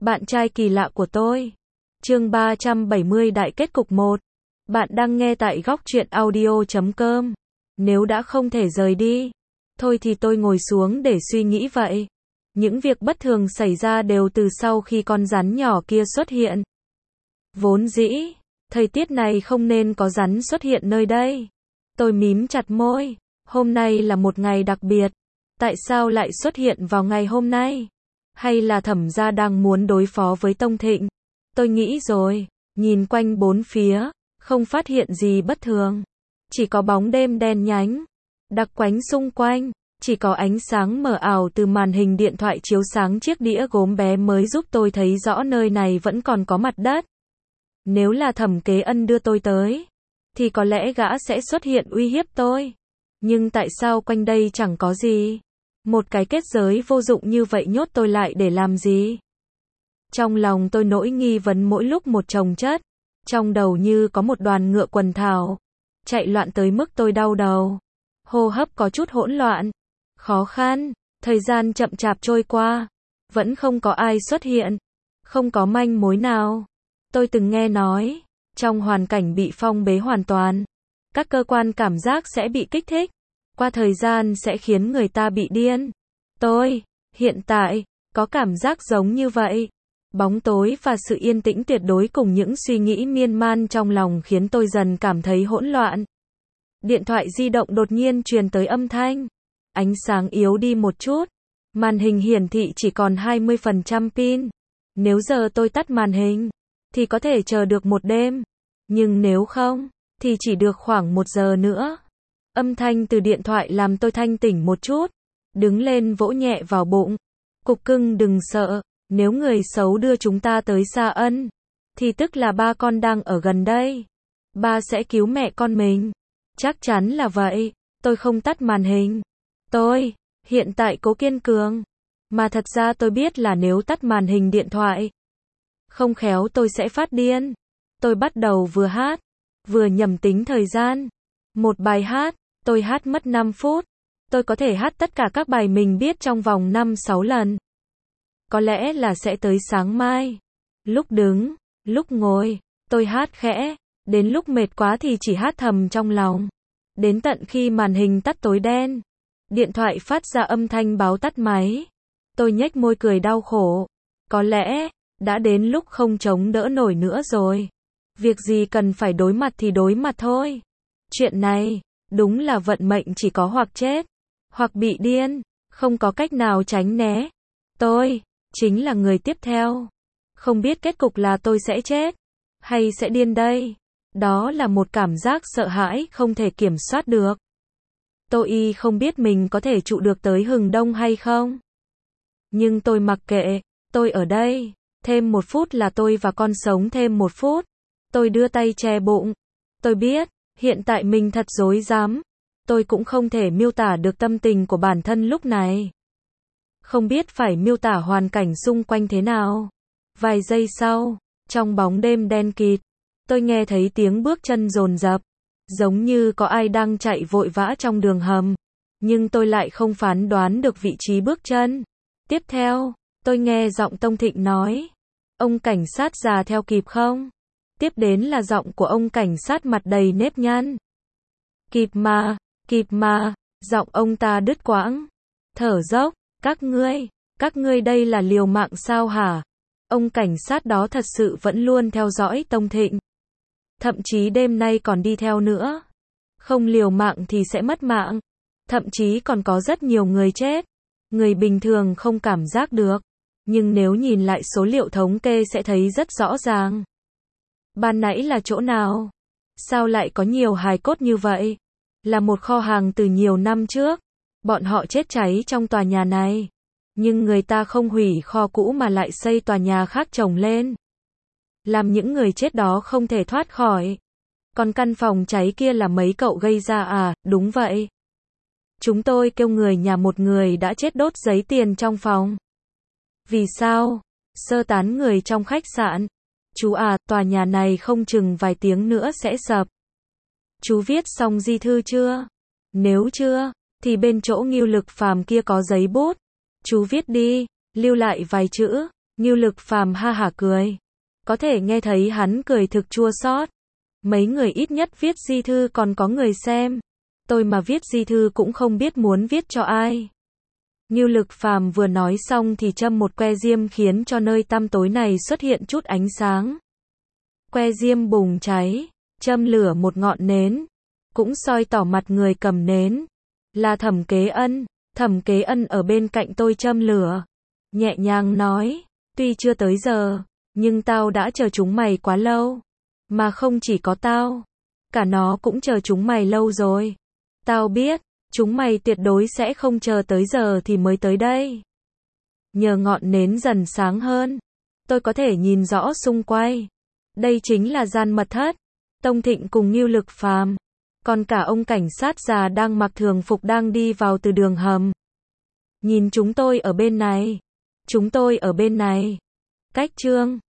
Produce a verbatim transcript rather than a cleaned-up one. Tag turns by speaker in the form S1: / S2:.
S1: Bạn trai kỳ lạ của tôi. Chương ba trăm bảy mươi Đại kết cục một. Bạn đang nghe tại góc truyện audio chấm com. Nếu đã không thể rời đi, thôi thì tôi ngồi xuống để suy nghĩ vậy. Những việc bất thường xảy ra đều từ sau khi con rắn nhỏ kia xuất hiện. Vốn dĩ, thời tiết này không nên có rắn xuất hiện nơi đây. Tôi mím chặt môi. Hôm nay là một ngày đặc biệt. Tại sao lại xuất hiện vào ngày hôm nay? Hay là Thẩm gia đang muốn đối phó với Tông Thịnh? Tôi nghĩ rồi, nhìn quanh bốn phía, không phát hiện gì bất thường. Chỉ có bóng đêm đen nhánh, đặc quánh xung quanh, chỉ có ánh sáng mờ ảo từ màn hình điện thoại chiếu sáng chiếc đĩa gốm bé mới giúp tôi thấy rõ nơi này vẫn còn có mặt đất. Nếu là Thẩm Kế Ân đưa tôi tới, thì có lẽ gã sẽ xuất hiện uy hiếp tôi. Nhưng tại sao quanh đây chẳng có gì? Một cái kết giới vô dụng như vậy nhốt tôi lại để làm gì? Trong lòng tôi nỗi nghi vấn mỗi lúc một chồng chất. Trong đầu như có một đoàn ngựa quần thảo, chạy loạn tới mức tôi đau đầu. Hô hấp có chút hỗn loạn, khó khăn, thời gian chậm chạp trôi qua. Vẫn không có ai xuất hiện, không có manh mối nào. Tôi từng nghe nói, trong hoàn cảnh bị phong bế hoàn toàn, các cơ quan cảm giác sẽ bị kích thích. Qua thời gian sẽ khiến người ta bị điên. Tôi, hiện tại, có cảm giác giống như vậy. Bóng tối và sự yên tĩnh tuyệt đối cùng những suy nghĩ miên man trong lòng khiến tôi dần cảm thấy hỗn loạn. Điện thoại di động đột nhiên truyền tới âm thanh. Ánh sáng yếu đi một chút. Màn hình hiển thị chỉ còn hai mươi phần trăm pin. Nếu giờ tôi tắt màn hình, thì có thể chờ được một đêm. Nhưng nếu không, thì chỉ được khoảng một giờ nữa. Âm thanh từ điện thoại làm tôi thanh tỉnh một chút. Đứng lên vỗ nhẹ vào bụng. Cục cưng đừng sợ. Nếu người xấu đưa chúng ta tới Sa Ân, thì tức là ba con đang ở gần đây. Ba sẽ cứu mẹ con mình. Chắc chắn là vậy. Tôi không tắt màn hình. Tôi, hiện tại cố kiên cường. Mà thật ra tôi biết là nếu tắt màn hình điện thoại, không khéo tôi sẽ phát điên. Tôi bắt đầu vừa hát, vừa nhẩm tính thời gian. Một bài hát, tôi hát mất năm phút. Tôi có thể hát tất cả các bài mình biết trong vòng năm sáu lần. Có lẽ là sẽ tới sáng mai. Lúc đứng, lúc ngồi, tôi hát khẽ. Đến lúc mệt quá thì chỉ hát thầm trong lòng. Đến tận khi màn hình tắt tối đen, điện thoại phát ra âm thanh báo tắt máy. Tôi nhếch môi cười đau khổ. Có lẽ, đã đến lúc không chống đỡ nổi nữa rồi. Việc gì cần phải đối mặt thì đối mặt thôi. Chuyện này, đúng là vận mệnh chỉ có hoặc chết, hoặc bị điên, không có cách nào tránh né. Tôi, chính là người tiếp theo. Không biết kết cục là tôi sẽ chết, hay sẽ điên đây. Đó là một cảm giác sợ hãi không thể kiểm soát được. Tôi y không biết mình có thể trụ được tới hừng đông hay không. Nhưng tôi mặc kệ, tôi ở đây. Thêm một phút là tôi và con sống thêm một phút. Tôi đưa tay che bụng. Tôi biết, hiện tại mình thật rối rắm. Tôi cũng không thể miêu tả được tâm tình của bản thân lúc này. Không biết phải miêu tả hoàn cảnh xung quanh thế nào. Vài giây sau, trong bóng đêm đen kịt, tôi nghe thấy tiếng bước chân dồn dập, giống như có ai đang chạy vội vã trong đường hầm, nhưng tôi lại không phán đoán được vị trí bước chân. Tiếp theo, tôi nghe giọng Tông Thịnh nói, ông cảnh sát già theo kịp không? Tiếp đến là giọng của ông cảnh sát mặt đầy nếp nhăn. Kịp mà, kịp mà, giọng ông ta đứt quãng, thở dốc. Các ngươi, các ngươi đây là liều mạng sao hả? Ông cảnh sát đó thật sự vẫn luôn theo dõi Tông Thịnh. Thậm chí đêm nay còn đi theo nữa. Không liều mạng thì sẽ mất mạng. Thậm chí còn có rất nhiều người chết. Người bình thường không cảm giác được. Nhưng nếu nhìn lại số liệu thống kê sẽ thấy rất rõ ràng. Ban nãy là chỗ nào? Sao lại có nhiều hài cốt như vậy? Là một kho hàng từ nhiều năm trước. Bọn họ chết cháy trong tòa nhà này. Nhưng người ta không hủy kho cũ mà lại xây tòa nhà khác chồng lên. Làm những người chết đó không thể thoát khỏi. Còn căn phòng cháy kia là mấy cậu gây ra à? Đúng vậy. Chúng tôi kêu người nhà một người đã chết đốt giấy tiền trong phòng. Vì sao? Sơ tán người trong khách sạn. Chú à, tòa nhà này không chừng vài tiếng nữa sẽ sập. Chú viết xong di thư chưa? Nếu chưa, thì bên chỗ Ngưu Lực Phàm kia có giấy bút. Chú viết đi, lưu lại vài chữ. Ngưu Lực Phàm ha hả cười. Có thể nghe thấy hắn cười thực chua xót. Mấy người ít nhất viết di thư còn có người xem. Tôi mà viết di thư cũng không biết muốn viết cho ai. Ngưu Lực Phàm vừa nói xong thì châm một que diêm khiến cho nơi tăm tối này xuất hiện chút ánh sáng. Que diêm bùng cháy, châm lửa một ngọn nến, cũng soi tỏ mặt người cầm nến. Là Thẩm Kế Ân. Thẩm Kế Ân ở bên cạnh tôi châm lửa, nhẹ nhàng nói, tuy chưa tới giờ, nhưng tao đã chờ chúng mày quá lâu. Mà không chỉ có tao, cả nó cũng chờ chúng mày lâu rồi. Tao biết, chúng mày tuyệt đối sẽ không chờ tới giờ thì mới tới đây. Nhờ ngọn nến dần sáng hơn, tôi có thể nhìn rõ xung quanh. Đây chính là gian mật thất. Tông Thịnh cùng Ngưu Lực Phàm, còn cả ông cảnh sát già đang mặc thường phục đang đi vào từ đường hầm. Nhìn chúng tôi ở bên này, chúng tôi ở bên này. Cách Trương